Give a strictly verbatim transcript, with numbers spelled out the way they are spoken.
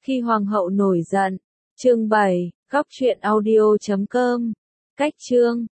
Khi hoàng hậu nổi giận. Chương bảy, góc truyện audio chấm com. Cách chương